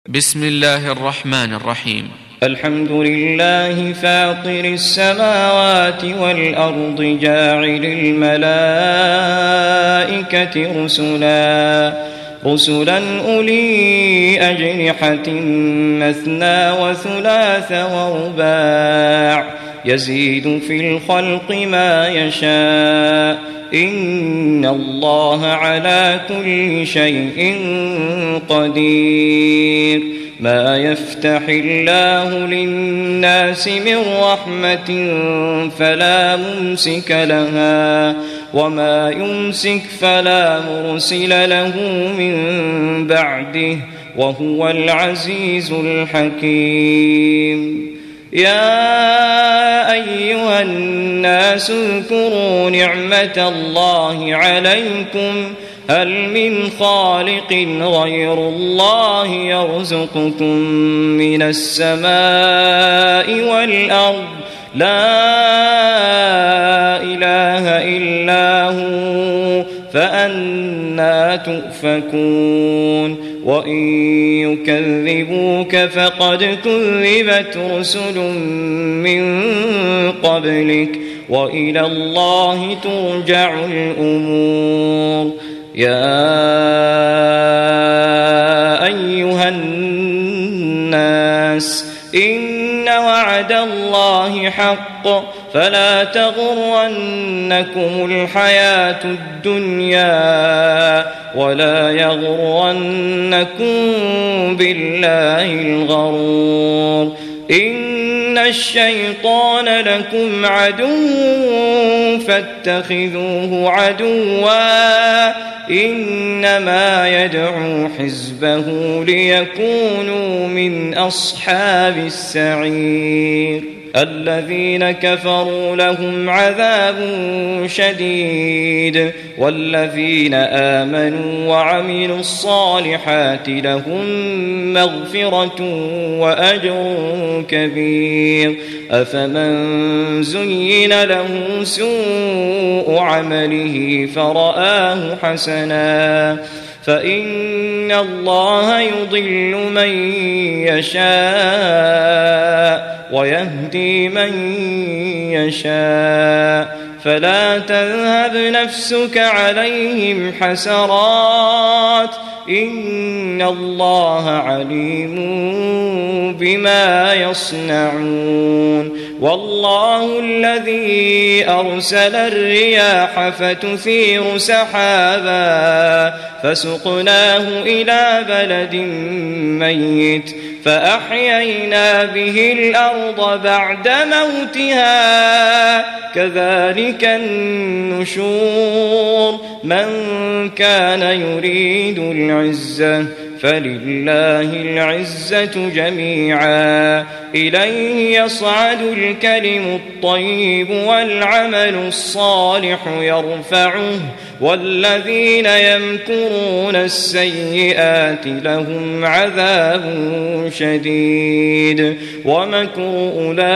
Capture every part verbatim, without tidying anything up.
بسم الله الرحمن الرحيم. الحمد لله فاطر السماوات والأرض جاعل الملائكة رسلا رسلا أولي أجنحة مثنى وثلاث ورباع يزيد في الخلق ما يشاء إن الله على كل شيء قدير. ما يفتح الله للناس من رحمة فلا ممسك لها وما يمسك فلا مرسل له من بعده وهو العزيز الحكيم. يا أيها الناس اذكروا نعمة الله عليكم هل من خالق غير الله يرزقكم من السماء والأرض لا إله إلا هو فأنى تؤفكون. وإن يكذبوك فقد كذبت رسل من قبلك وإلى الله ترجع الأمور. يا أيها الناس إن وعد الله حق فلا تغرنكم الحياة الدنيا ولا يغرنكم بالله الغرور. إن الشيطان لكم عدو فاتخذوه عدوا إنما يدعو حزبه ليكونوا من أصحاب السعير. الذين كفروا لهم عذاب شديد والذين آمنوا وعملوا الصالحات لهم مغفرة وأجر كبير. أفمن زين له سوء عمله فرآه حسنا فإن الله يضل من يشاء ويهدي من يشاء فلا تذهب نفسك عليهم حسرات إن الله عليم بما يصنعون. والله الذي أرسل الرياح فتثير سحابا فسقناه إلى بلد ميت فأحيينا به الأرض بعد موتها كذلك النشور. من كان يريد العزة فلله العزة جميعا إليه يصعد الكلم الطيب والعمل الصالح يرفعه والذين يمكرون السيئات لهم عذاب شديد ومكر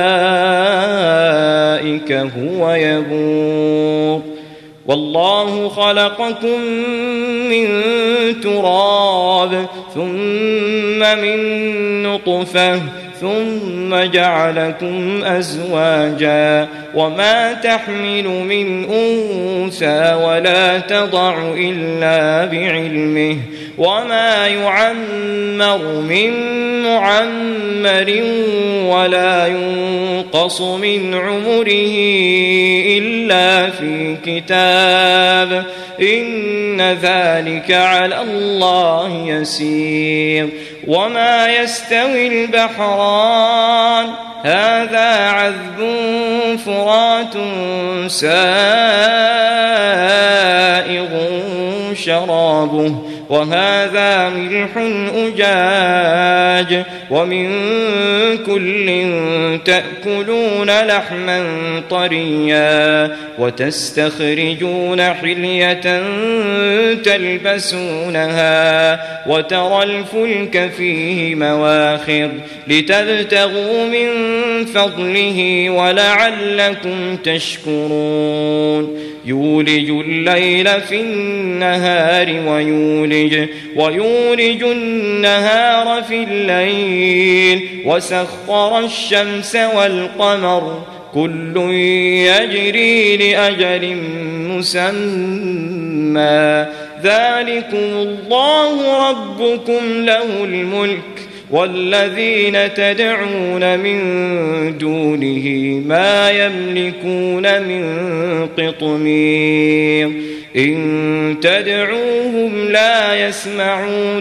أولئك هو يبور. والله خلقكم من تراب ثم من نطفة ثم جعلكم أزواجا وما تحمل من أنثى ولا تضع إلا بعلمه وما يعمر من معمر ولا ينقص من عمره إلا في كتاب إن ذلك على الله يسير. وما يستوي البحران هذا عذب فرات سائغ شرابه وهذا ملح أجاج ومن كل تأكلون لحما طريا وتستخرجون حلية تلبسونها وترى الفلك فيه مواخر لتبتغوا من فضله ولعلكم تشكرون. يولج الليل في النهار ويولج, ويولج النهار في الليل وسخر الشمس والقمر كل يجري لأجل مسمى ذلكم الله ربكم له الملك والذين تدعون من دونه ما يملكون من قطمير إن تدعوهم لا يسمعوا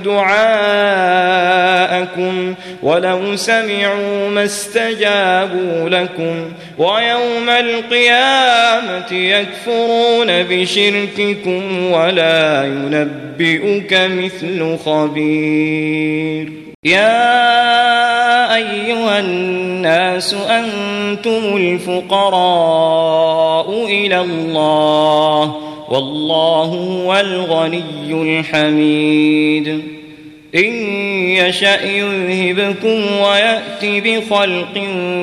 دعاءكم ولو سمعوا ما استجابوا لكم ويوم القيامة يكفرون بشرككم ولا ينبئك مثل خبير. يا أيها الناس أنتم الفقراء إلى الله والله هو الغني الحميد إن يشأ يذهبكم ويأتي بخلق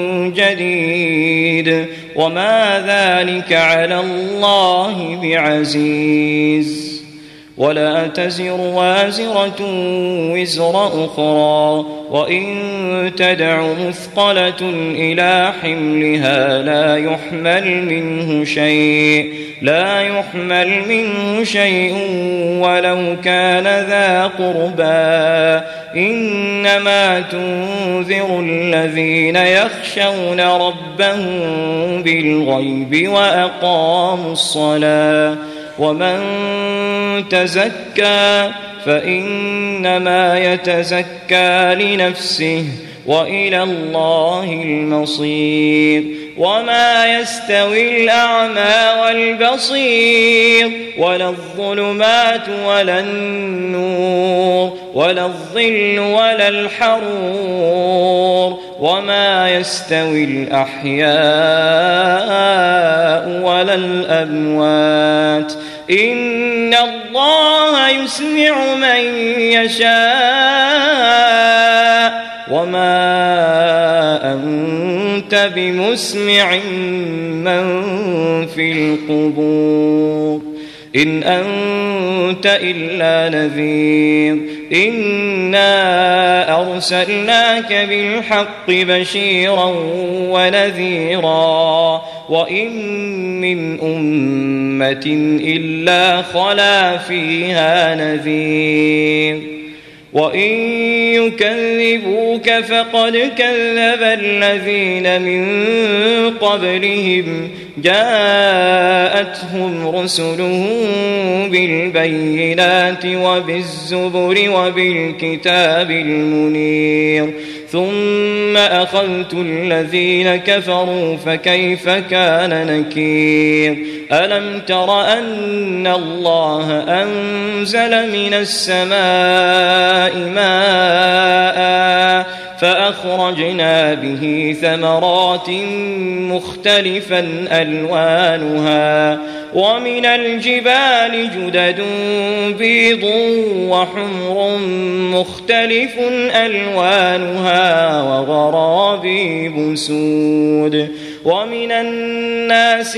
جديد وما ذلك على الله بعزيز. ولا تزر وازرة وزر أخرى وإن تدع مثقلة إلى حملها لا يحمل منه شيء لا يحمل منه شيء ولو كان ذا قربى إنما تنذر الذين يخشون ربهم بالغيب وأقاموا الصلاة ومن تزكى فإنما يتزكى لنفسه وإلى الله المصير. وما يستوي الأعمى والبصير ولا الظلمات ولا النور ولا الظل ولا الحرور وما يستوي الأحياء ولا الأموات إن الله يسمع من يشاء وما أنت بمسمع من في القبور إن أنت إلا نذير إنا أرسلناك بالحق بشيرا ونذيرا وإن من أمة إلا خلا فيها نذير وإن يكذبوك فقد كذب الذين من قبلهم جاءتهم رسلهم بالبينات وبالزبر وبالكتاب المنير ثم أخذت الذين كفروا فكيف كان نكير. ألم تر أن الله أنزل من السماء ماء فأخرجنا به ثمرات مختلفا ألوانها ومن الجبال جدد بيض وحمر مختلف ألوانها وغرابيب سود ومن الناس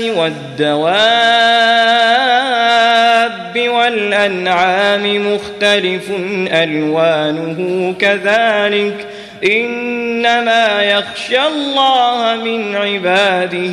والدواب والأنعام مختلف ألوانه كذلك إنما يخشى الله من عباده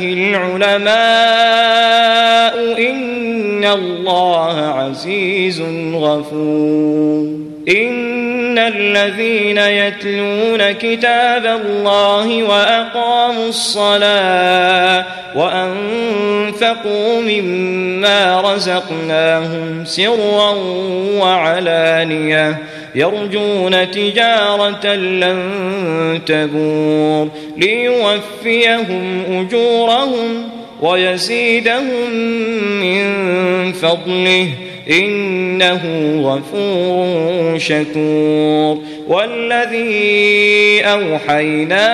العلماء إن الله عزيز غفور. إن الذين يتلون كتاب الله وأقاموا الصلاة وأنفقوا مما رزقناهم سرا وعلانية يرجون تجارة لن تبور ليوفيهم أجورهم ويزيدهم من فضله إنه غفور شكور. والذي أوحينا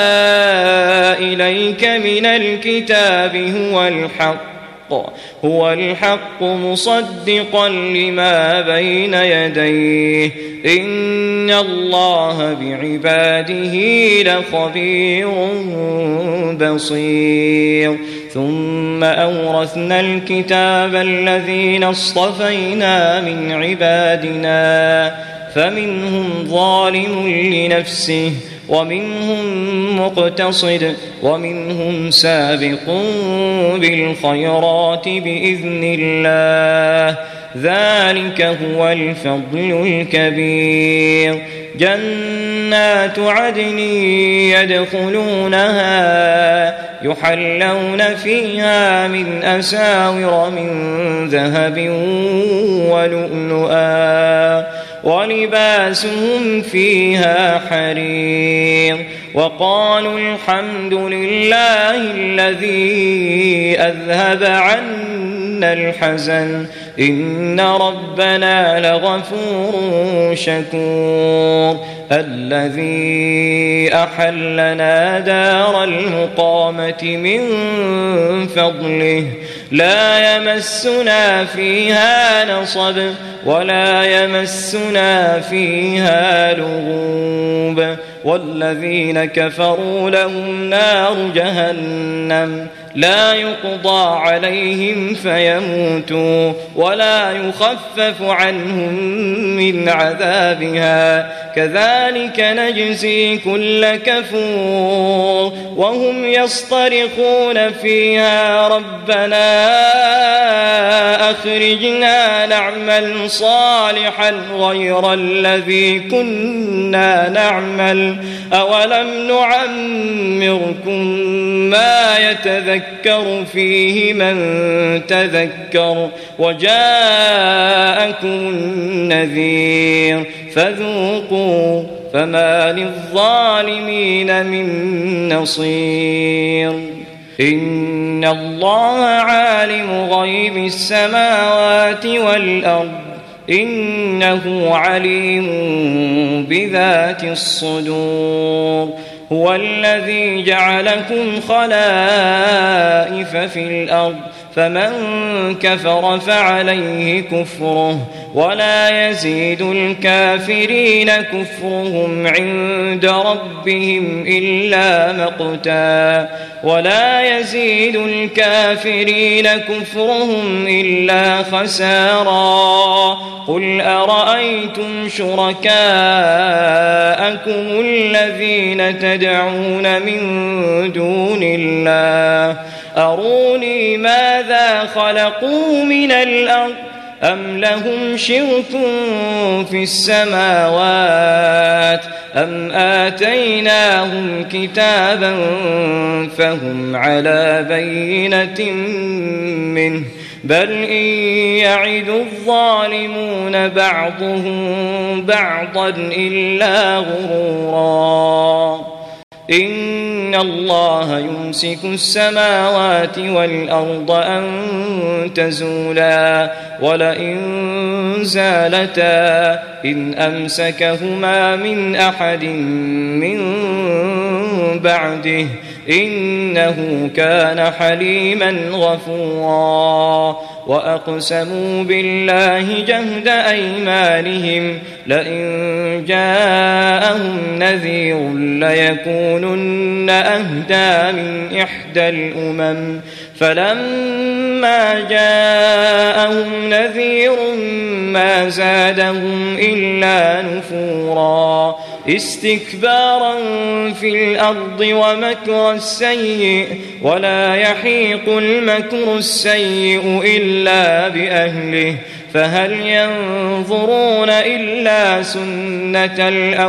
إليك من الكتاب هو الحق هو الحق مصدقا لما بين يديه إن الله بعباده لخبير بصير. ثم أورثنا الكتاب الذين اصطفينا من عبادنا فمنهم ظالم لنفسه ومنهم مقتصد ومنهم سابق بالخيرات بإذن الله ذلك هو الفضل الكبير. جنات عدن يدخلونها يحلون فيها من أساور من ذهب ولؤلؤا ولباسهم فيها حرير وقالوا الحمد لله الذي أذهب عنا الحزن إن ربنا لغفور شكور الذي أحلنا دار المقامة من فضله لا يمسنا فيها نصب ولا يمسنا فيها لغوب والذين كفروا لهم نار جهنم لا يقضى عليهم فيموتوا ولا يخفف عنهم من عذابها كذلك نجزي كل كفور وهم يصطرخون فيها ربنا أخرجنا نعمل صالحا غير الذي كنا نعمل أولم نعمركم ما يتذكر فيه من تذكر وجاءكم النذير فذوقوا فما للظالمين من نصير. إن الله عالم غيب السماوات والأرض إنه عليم بذات الصدور هو الذي جعلكم خلائف في الأرض فمن كفر فعليه كفره ولا يزيد الكافرين كفرهم عند ربهم إلا مقتا ولا يزيد الكافرين كفرهم إلا خسارا. قل أرأيتم شركاءكم الذين تدعون من دون الله أروني ماذا خلقوا من الأرض أم لهم شرك في السماوات أم آتيناهم كتابا فهم على بينة منه بل إن يعد الظالمون بعضهم بعضا إلا غرورا. إن الله يمسك السماوات والأرض أن تزولا ولئن زالتا إن أمسكهما من أحد من بعده إنه كان حليما غفورا. وأقسموا بالله جهد أيمانهم لئن جاءهم نذير ليكونن أهدى من إحدى الأمم فلما جاءهم نذير ما زادهم إلا نفورا استكبارا في الأرض ومكر السيء ولا يحيق المكر السيء إلا بأهله فهل ينظرون إلا سنة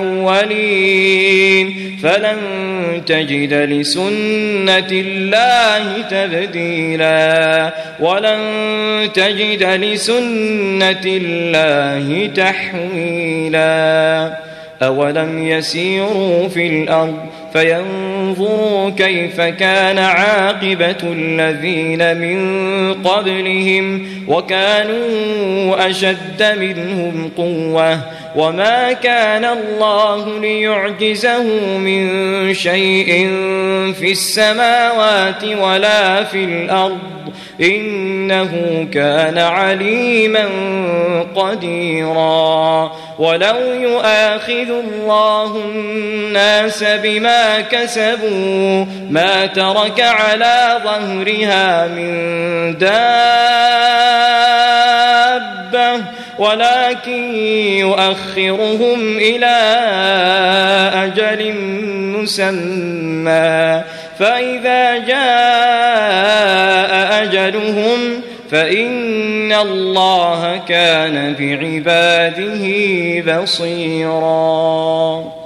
الأولين فلن تجد لسنة الله تبديلا ولن تجد لسنة الله تحويلا. أولم يسيروا في الأرض فينظروا كيف كان عاقبة الذين من قبلهم وكانوا أشد منهم قوة وما كان الله ليعجزه من شيء في السماوات ولا في الأرض إنه كان عليما قديرا ولو يؤاخذ الله الناس بما كسبوا ما ترك على ظهرها من دابة ولكن يؤخرهم إلى أجل مسمى فإذا جاء أجلهم فإن الله كان بعباده بصيرا.